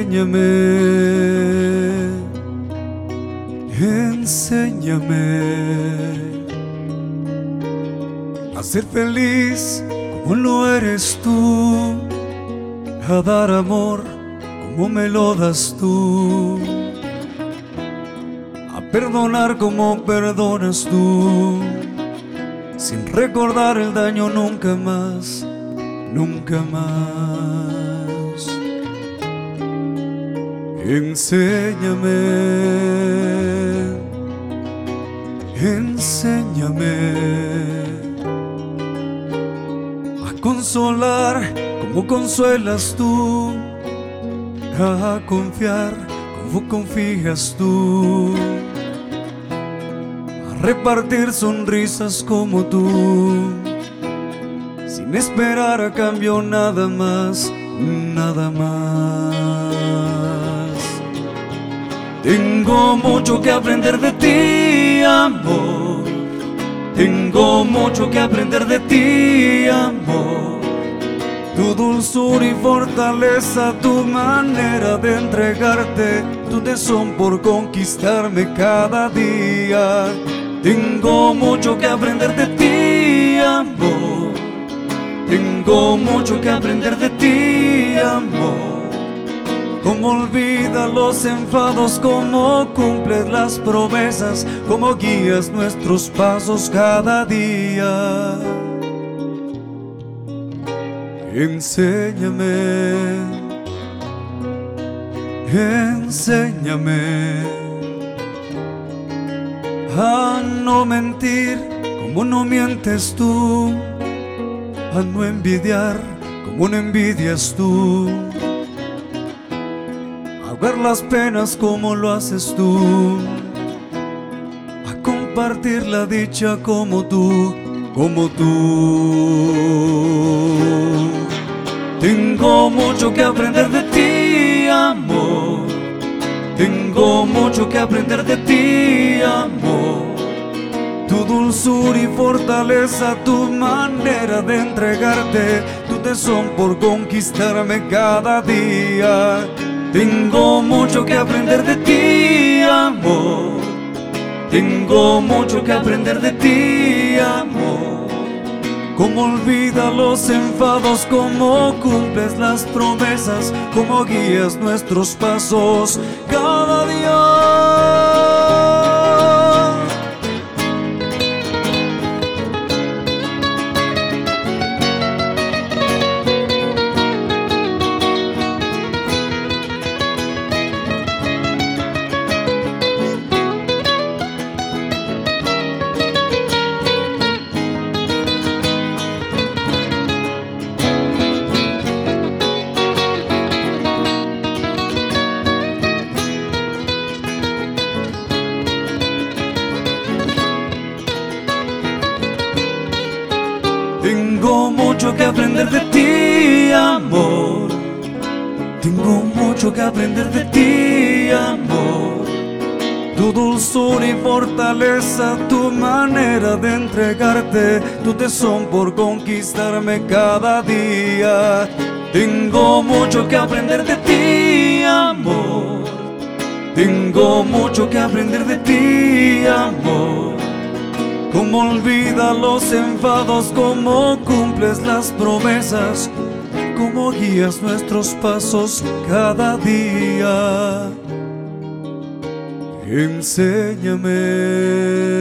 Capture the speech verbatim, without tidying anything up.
Enséñame, enséñame a ser feliz como lo eres tú, a dar amor como me lo das tú, a perdonar como perdonas tú, sin recordar el daño nunca más, nunca más. Enséñame, enséñame a consolar como consuelas tú, a confiar como confías tú, a repartir sonrisas como tú, sin esperar a cambio nada más, nada más. Tengo mucho que aprender de ti, amor. Tengo mucho que aprender de ti, amor. Tu dulzura y fortaleza, tu manera de entregarte, tu tesón por conquistarme cada día. Tengo mucho que aprender de ti, amor. Tengo mucho que aprender de ti, amor. Cómo olvidas los enfados, cómo cumples las promesas, cómo guías nuestros pasos cada día. Enséñame, enséñame a no mentir como no mientes tú, a no envidiar como no envidias tú, a ver las penas como lo haces tú, a compartir la dicha como tú, como tú. Tengo mucho que aprender de ti, amor. Tengo mucho que aprender de ti, amor. Tu dulzura y fortaleza, tu manera de entregarte, tu tesón por conquistarme cada día. Tengo mucho que aprender de ti, amor. Tengo mucho que aprender de ti, amor. Cómo olvidas los enfados, cómo cumples las promesas, cómo guías nuestros pasos cada día. Tengo mucho que aprender de ti, amor. Tengo mucho que aprender de ti, amor. Tu dulzura y fortaleza, tu manera de entregarte, tu tesón por conquistarme cada día. Tengo mucho que aprender de ti, amor. Tengo mucho que aprender de ti, amor. Cómo olvidas los enfados, cómo cumples las promesas, cómo guías nuestros pasos cada día. Enséñame.